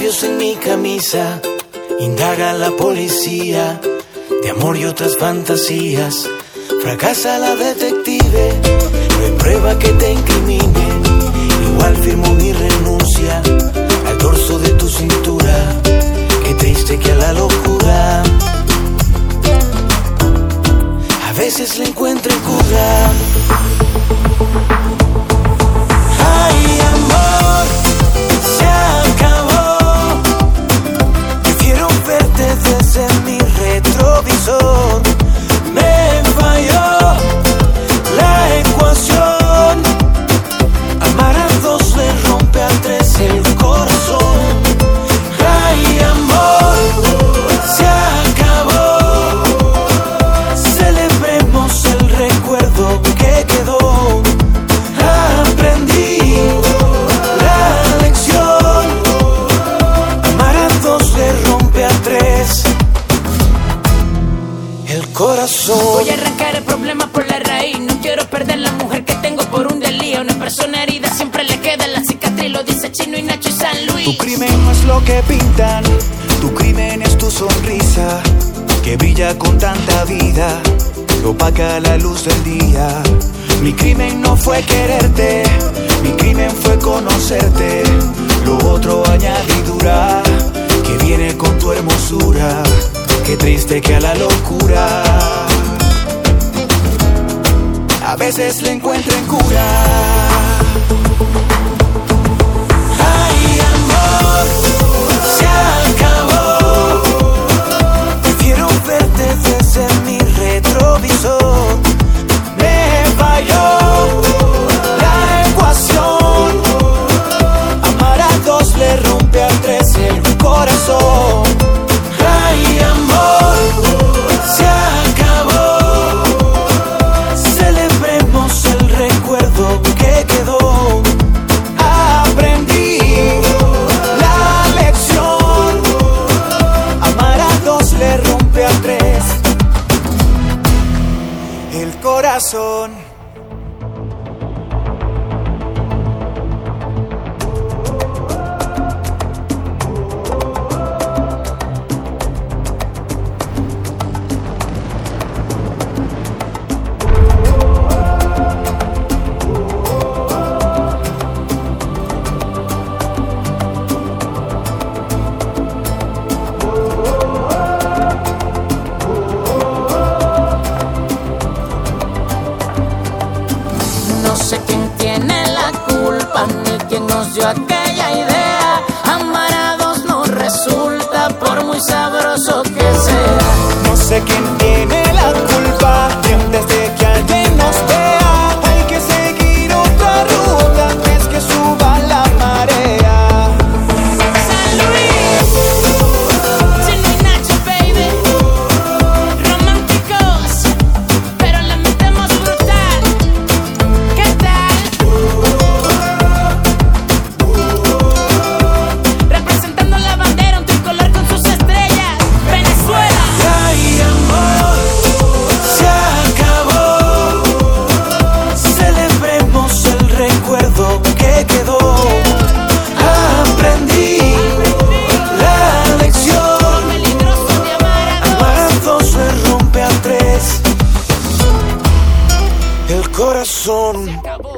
labios en mi camisa. Indaga la policía de amor y otras fantasías. Fracasa la detective, no hay prueba que te incrimine. Igual firmo mi renuncia al dorso de tu cintura. Qué triste que a la locura a veces le encuentren cura. Ay, amor, se acabó. Prefiero verte desde mi retrovisor. Me falló la ecuación. Amar a dos le rompe a tres el corazón. Ay, amor, se acabó. Celebremos el recuerdo que quedó. Aprendí la lección. Amar a dos le rompe a tres el corazón. Voy a arrancar el problema por la raíz. No quiero perder la mujer que tengo por un delío. Una persona herida siempre le queda la cicatriz. Lo dice Chino y Nacho y San Luis. Tu crimen no es lo que pintan. Tu crimen es tu sonrisa, que brilla con tanta vida, que opaca la luz del día. Mi crimen no fue quererte, mi crimen fue conocerte. Lo otro añadidura, que viene con tu hermosura. Qué triste que a la locura a veces le encuentren cura. Ay, amor, se acabó. Prefiero verte desde mi retrovisor. Me falló la ecuación. Amar a dos le rompe a tres el corazón. Ay, amor, se acabó. Celebremos el recuerdo que quedó. Aprendí la lección. Amar a dos le rompe a tres El corazón. No sé quién tiene la culpa ni quién nos dio aquella idea. Amar a dos no resulta por muy sabroso que sea. No sé quién tiene la culpa, y antes de que alguien nos vea, hay que seguir otra ruta antes que suba la marea. San Luis, Chino y Nacho, baby. Románticos, pero le metemos brutal. ¿Qué tal? Representando la bandera, un tricolor con sus estrellas. Venezuela. Ay, amor, se acabó. Celebremos el recuerdo que quedó. Aprendí la lección. Peligroso de amar a Amar a dos se rompe a tres el corazón. dos. Acabó.